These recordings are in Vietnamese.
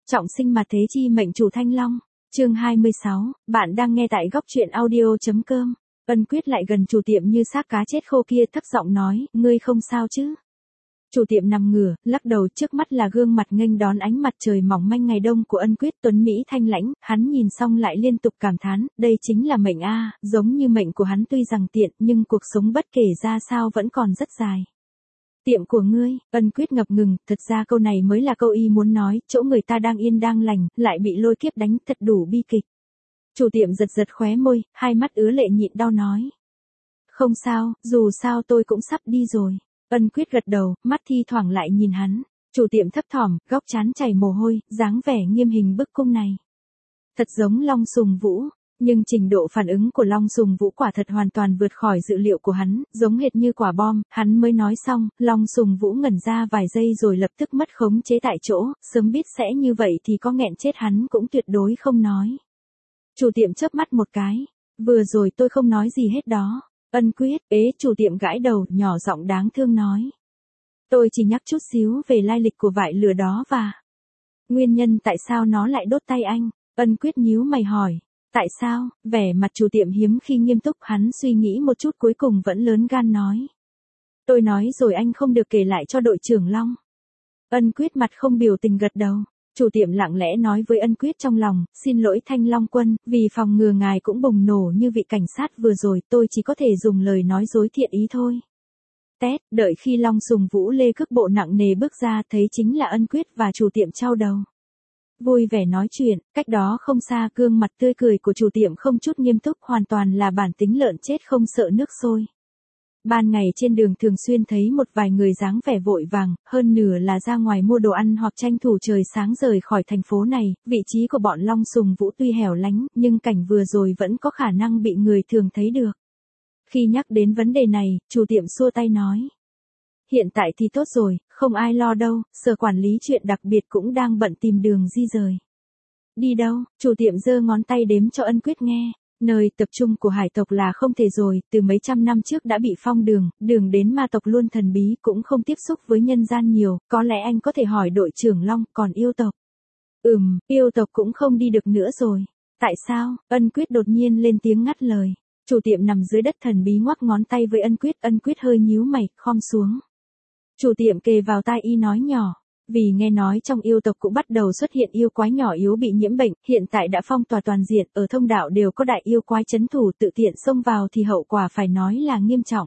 Trọng sinh mà thế chi mệnh chủ Thanh Long. Chương 26, bạn đang nghe tại góc truyện audio.com. Ân Quyết lại gần chủ tiệm như xác cá chết khô kia, thấp giọng nói, ngươi không sao chứ? Chủ tiệm nằm ngửa, lắc đầu, trước mắt là gương mặt nghênh đón ánh mặt trời mỏng manh ngày đông của Ân Quyết, tuấn mỹ thanh lãnh. Hắn nhìn xong lại liên tục cảm thán, đây chính là mệnh a, giống như mệnh của hắn tuy rằng tiện, nhưng cuộc sống bất kể ra sao vẫn còn rất dài. Tiệm của ngươi. Ân Quyết ngập ngừng, thật ra câu này mới là câu y muốn nói, chỗ người ta đang yên đang lành, lại bị lôi kiếp đánh, thật đủ bi kịch. Chủ tiệm giật giật khóe môi, hai mắt ứa lệ nhịn đau nói. Không sao, dù sao tôi cũng sắp đi rồi. Ân Quyết gật đầu, mắt thi thoảng lại nhìn hắn. Chủ tiệm thấp thỏm, góc trán chảy mồ hôi, dáng vẻ nghiêm hình bức cung này. Thật giống Long Sùng Vũ. Nhưng trình độ phản ứng của Long Sùng Vũ quả thật hoàn toàn vượt khỏi dự liệu của hắn, giống hệt như quả bom. Hắn mới nói xong, Long Sùng Vũ ngẩn ra vài giây rồi lập tức mất khống chế tại chỗ, sớm biết sẽ như vậy thì có nghẹn chết hắn cũng tuyệt đối không nói. Chủ tiệm chớp mắt một cái, vừa rồi tôi không nói gì hết đó. Ân Quyết, chủ tiệm gãi đầu, nhỏ giọng đáng thương nói. Tôi chỉ nhắc chút xíu về lai lịch của vại lửa đó và nguyên nhân tại sao nó lại đốt tay anh. Ân Quyết nhíu mày hỏi. Tại sao? Vẻ mặt chủ tiệm hiếm khi nghiêm túc, hắn suy nghĩ một chút cuối cùng vẫn lớn gan nói. Tôi nói rồi anh không được kể lại cho đội trưởng Long. Ân Quyết mặt không biểu tình gật đầu. Chủ tiệm lặng lẽ nói với Ân Quyết trong lòng, xin lỗi Thanh Long Quân, vì phòng ngừa ngài cũng bùng nổ như vị cảnh sát vừa rồi, tôi chỉ có thể dùng lời nói dối thiện ý thôi. Tét, đợi khi Long Sùng Vũ lê cước bộ nặng nề bước ra, thấy chính là Ân Quyết và chủ tiệm chau đầu. Vui vẻ nói chuyện, cách đó không xa, gương mặt tươi cười của chủ tiệm không chút nghiêm túc, hoàn toàn là bản tính lợn chết không sợ nước sôi. Ban ngày trên đường thường xuyên thấy một vài người dáng vẻ vội vàng, hơn nửa là ra ngoài mua đồ ăn hoặc tranh thủ trời sáng rời khỏi thành phố này. Vị trí của bọn Long Sùng Vũ tuy hẻo lánh, nhưng cảnh vừa rồi vẫn có khả năng bị người thường thấy được. Khi nhắc đến vấn đề này, chủ tiệm xua tay nói. Hiện tại thì tốt rồi, không ai lo đâu, sở quản lý chuyện đặc biệt cũng đang bận tìm đường di rời. Đi đâu? Chủ tiệm giơ ngón tay đếm cho Ân Quyết nghe. Nơi tập trung của hải tộc là không thể rồi, từ mấy trăm năm trước đã bị phong đường đến ma tộc luôn thần bí, cũng không tiếp xúc với nhân gian nhiều, có lẽ anh có thể hỏi đội trưởng Long, còn yêu tộc. Yêu tộc cũng không đi được nữa rồi. Tại sao? Ân Quyết đột nhiên lên tiếng ngắt lời. Chủ tiệm nằm dưới đất thần bí ngoắc ngón tay với Ân Quyết hơi nhíu mày, khom xuống. Chủ tiệm kề vào tai y nói nhỏ, vì nghe nói trong yêu tộc cũng bắt đầu xuất hiện yêu quái nhỏ yếu bị nhiễm bệnh, hiện tại đã phong tỏa toàn diện, ở thông đạo đều có đại yêu quái trấn thủ, tự tiện xông vào thì hậu quả phải nói là nghiêm trọng.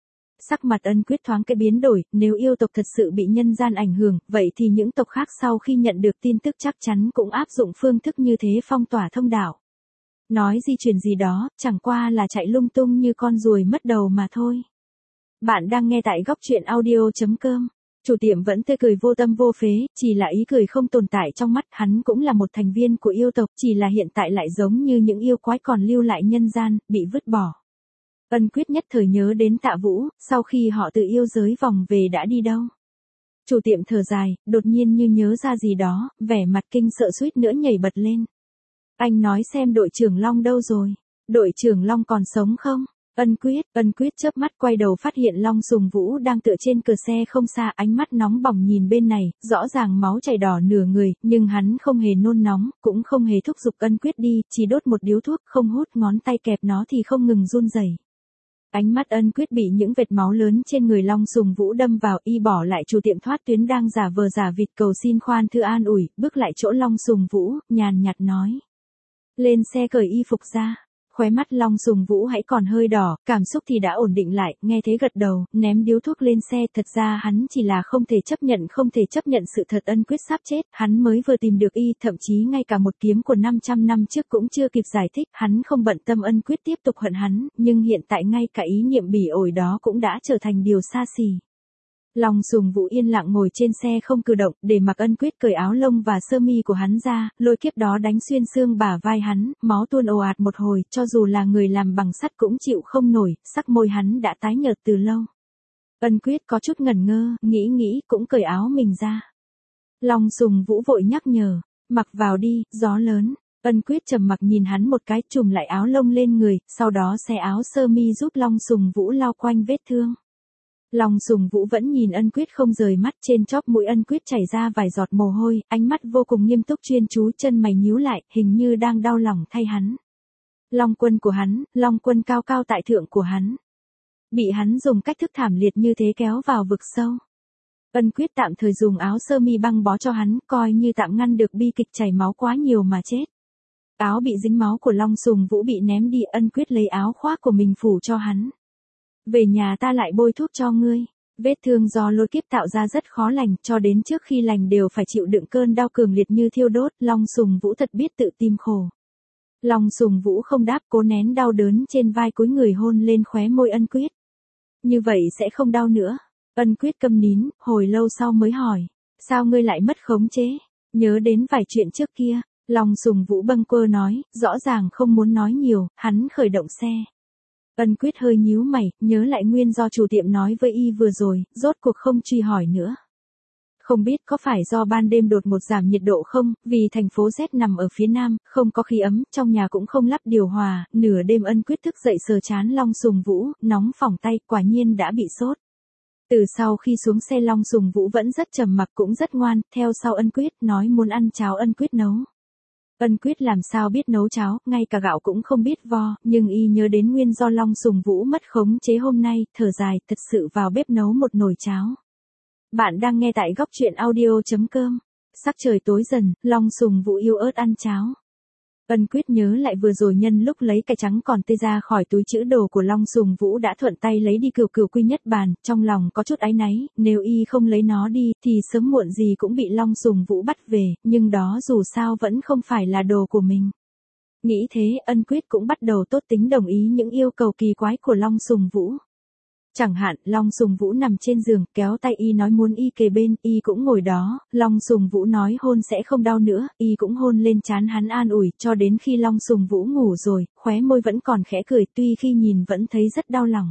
Sắc mặt Ân Quyết thoáng cái biến đổi, nếu yêu tộc thật sự bị nhân gian ảnh hưởng, vậy thì những tộc khác sau khi nhận được tin tức chắc chắn cũng áp dụng phương thức như thế phong tỏa thông đạo. Nói di chuyển gì đó, chẳng qua là chạy lung tung như con ruồi mất đầu mà thôi. Bạn đang nghe tại góc truyện audio.com. Chủ tiệm vẫn tươi cười vô tâm vô phế, chỉ là ý cười không tồn tại trong mắt, hắn cũng là một thành viên của yêu tộc, chỉ là hiện tại lại giống như những yêu quái còn lưu lại nhân gian, bị vứt bỏ. Ân Quyết nhất thời nhớ đến Tạ Vũ, sau khi họ từ yêu giới vòng về đã đi đâu. Chủ tiệm thở dài, đột nhiên như nhớ ra gì đó, vẻ mặt kinh sợ suýt nữa nhảy bật lên. Anh nói xem đội trưởng Long đâu rồi? Đội trưởng Long còn sống không? Ân Quyết chớp mắt quay đầu phát hiện Long Sùng Vũ đang tựa trên cửa xe không xa, ánh mắt nóng bỏng nhìn bên này, rõ ràng máu chảy đỏ nửa người, nhưng hắn không hề nôn nóng, cũng không hề thúc giục Ân Quyết đi, chỉ đốt một điếu thuốc, không hút, ngón tay kẹp nó thì không ngừng run rẩy. Ánh mắt Ân Quyết bị những vệt máu lớn trên người Long Sùng Vũ đâm vào, y bỏ lại chủ tiệm thoát tuyến đang giả vờ giả vịt cầu xin khoan thư an ủi, bước lại chỗ Long Sùng Vũ, nhàn nhạt nói. Lên xe cởi y phục ra. Khóe mắt Long Sùng Vũ hãy còn hơi đỏ, cảm xúc thì đã ổn định lại, nghe thế gật đầu, ném điếu thuốc lên xe, thật ra hắn chỉ là không thể chấp nhận sự thật Ân Quyết sắp chết, hắn mới vừa tìm được y, thậm chí ngay cả một kiếm của 500 năm trước cũng chưa kịp giải thích, hắn không bận tâm Ân Quyết tiếp tục hận hắn, nhưng hiện tại ngay cả ý niệm bỉ ổi đó cũng đã trở thành điều xa xỉ. Long Sùng Vũ yên lặng ngồi trên xe không cử động, để mặc Ân Quyết cởi áo lông và sơ mi của hắn ra, lôi kiếp đó đánh xuyên xương bả vai hắn, máu tuôn ồ ạt một hồi, cho dù là người làm bằng sắt cũng chịu không nổi, sắc môi hắn đã tái nhợt từ lâu. Ân Quyết có chút ngẩn ngơ, nghĩ cũng cởi áo mình ra. Long Sùng Vũ vội nhắc nhở, mặc vào đi, gió lớn. Ân Quyết trầm mặc nhìn hắn một cái, trùm lại áo lông lên người, sau đó xé áo sơ mi giúp Long Sùng Vũ lau quanh vết thương. Long Sùng Vũ vẫn nhìn Ân Quyết không rời mắt, trên chóp mũi Ân Quyết chảy ra vài giọt mồ hôi, ánh mắt vô cùng nghiêm túc chuyên chú, chân mày nhíu lại, hình như đang đau lòng thay hắn. Long Quân của hắn, Long Quân cao cao tại thượng của hắn. Bị hắn dùng cách thức thảm liệt như thế kéo vào vực sâu. Ân Quyết tạm thời dùng áo sơ mi băng bó cho hắn, coi như tạm ngăn được bi kịch chảy máu quá nhiều mà chết. Áo bị dính máu của Long Sùng Vũ bị ném đi, Ân Quyết lấy áo khoác của mình phủ cho hắn. Về nhà ta lại bôi thuốc cho ngươi. Vết thương do lôi kiếp tạo ra rất khó lành, cho đến trước khi lành đều phải chịu đựng cơn đau cường liệt như thiêu đốt. Long Sùng Vũ thật biết tự tìm khổ. Long Sùng Vũ không đáp, cố nén đau đớn trên vai, cúi người hôn lên khóe môi Ân Quyết. Như vậy sẽ không đau nữa. Ân Quyết câm nín, hồi lâu sau mới hỏi. Sao ngươi lại mất khống chế? Nhớ đến vài chuyện trước kia. Long Sùng Vũ bâng quơ nói, rõ ràng không muốn nói nhiều, hắn khởi động xe. Ân Quyết hơi nhíu mày, nhớ lại nguyên do chủ tiệm nói với y vừa rồi, rốt cuộc không truy hỏi nữa. Không biết có phải do ban đêm đột ngột giảm nhiệt độ không, vì thành phố Z nằm ở phía nam, không có khí ấm, trong nhà cũng không lắp điều hòa, nửa đêm Ân Quyết thức dậy sờ trán Long Sùng Vũ, nóng phỏng tay, quả nhiên đã bị sốt. Từ sau khi xuống xe Long Sùng Vũ vẫn rất trầm mặc cũng rất ngoan, theo sau Ân Quyết, nói muốn ăn cháo Ân Quyết nấu. Ân Quyết làm sao biết nấu cháo, ngay cả gạo cũng không biết vo, nhưng y nhớ đến nguyên do Long Sùng Vũ mất khống chế hôm nay, thở dài, thật sự vào bếp nấu một nồi cháo. Bạn đang nghe tại góc truyện audio.com. Sắc trời tối dần, Long Sùng Vũ yếu ớt ăn cháo. Ân Quyết nhớ lại vừa rồi nhân lúc lấy cải trắng còn tươi ra khỏi túi trữ đồ của Long Sùng Vũ đã thuận tay lấy đi cừu cừu quy nhất bàn, trong lòng có chút áy náy, nếu y không lấy nó đi thì sớm muộn gì cũng bị Long Sùng Vũ bắt về, nhưng đó dù sao vẫn không phải là đồ của mình. Nghĩ thế, Ân Quyết cũng bắt đầu tốt tính đồng ý những yêu cầu kỳ quái của Long Sùng Vũ. Chẳng hạn, Long Sùng Vũ nằm trên giường, kéo tay y nói muốn y kề bên, y cũng ngồi đó, Long Sùng Vũ nói hôn sẽ không đau nữa, y cũng hôn lên trán hắn an ủi, cho đến khi Long Sùng Vũ ngủ rồi, khóe môi vẫn còn khẽ cười, tuy khi nhìn vẫn thấy rất đau lòng.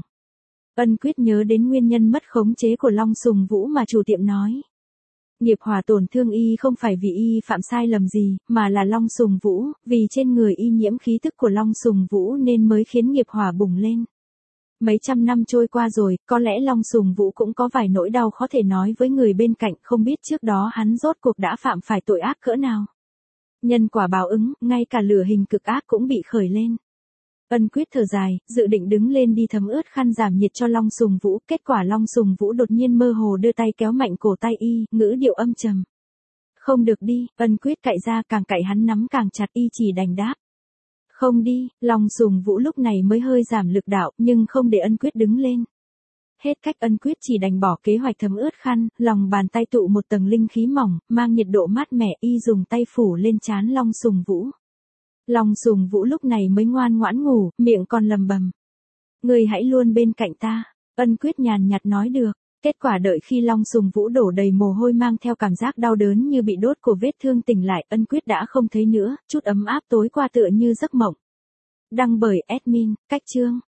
Ân Quyết nhớ đến nguyên nhân mất khống chế của Long Sùng Vũ mà chủ tiệm nói. Nghiệp hỏa tổn thương y không phải vì y phạm sai lầm gì, mà là Long Sùng Vũ, vì trên người y nhiễm khí tức của Long Sùng Vũ nên mới khiến nghiệp hỏa bùng lên. Mấy trăm năm trôi qua rồi, có lẽ Long Sùng Vũ cũng có vài nỗi đau khó thể nói với người bên cạnh, không biết trước đó hắn rốt cuộc đã phạm phải tội ác cỡ nào. Nhân quả báo ứng, ngay cả lửa hình cực ác cũng bị khởi lên. Ân Quyết thở dài, dự định đứng lên đi thấm ướt khăn giảm nhiệt cho Long Sùng Vũ, kết quả Long Sùng Vũ đột nhiên mơ hồ đưa tay kéo mạnh cổ tay y, ngữ điệu âm trầm. Không được đi, Ân Quyết cạy ra, càng cạy hắn nắm càng chặt, y chỉ đành đáp. Không đi, Long Sùng Vũ lúc này mới hơi giảm lực đạo, nhưng không để Ân Quyết đứng lên. Hết cách, Ân Quyết chỉ đành bỏ kế hoạch thấm ướt khăn, lòng bàn tay tụ một tầng linh khí mỏng, mang nhiệt độ mát mẻ, y dùng tay phủ lên trán Long Sùng Vũ. Long Sùng Vũ lúc này mới ngoan ngoãn ngủ, miệng còn lầm bầm. Người hãy luôn bên cạnh ta, Ân Quyết nhàn nhạt nói được. Kết quả đợi khi Long Sùng Vũ đổ đầy mồ hôi mang theo cảm giác đau đớn như bị đốt của vết thương tỉnh lại, Ân Quyết đã không thấy nữa, chút ấm áp tối qua tựa như giấc mộng. Đăng bởi admin, Cách Chương.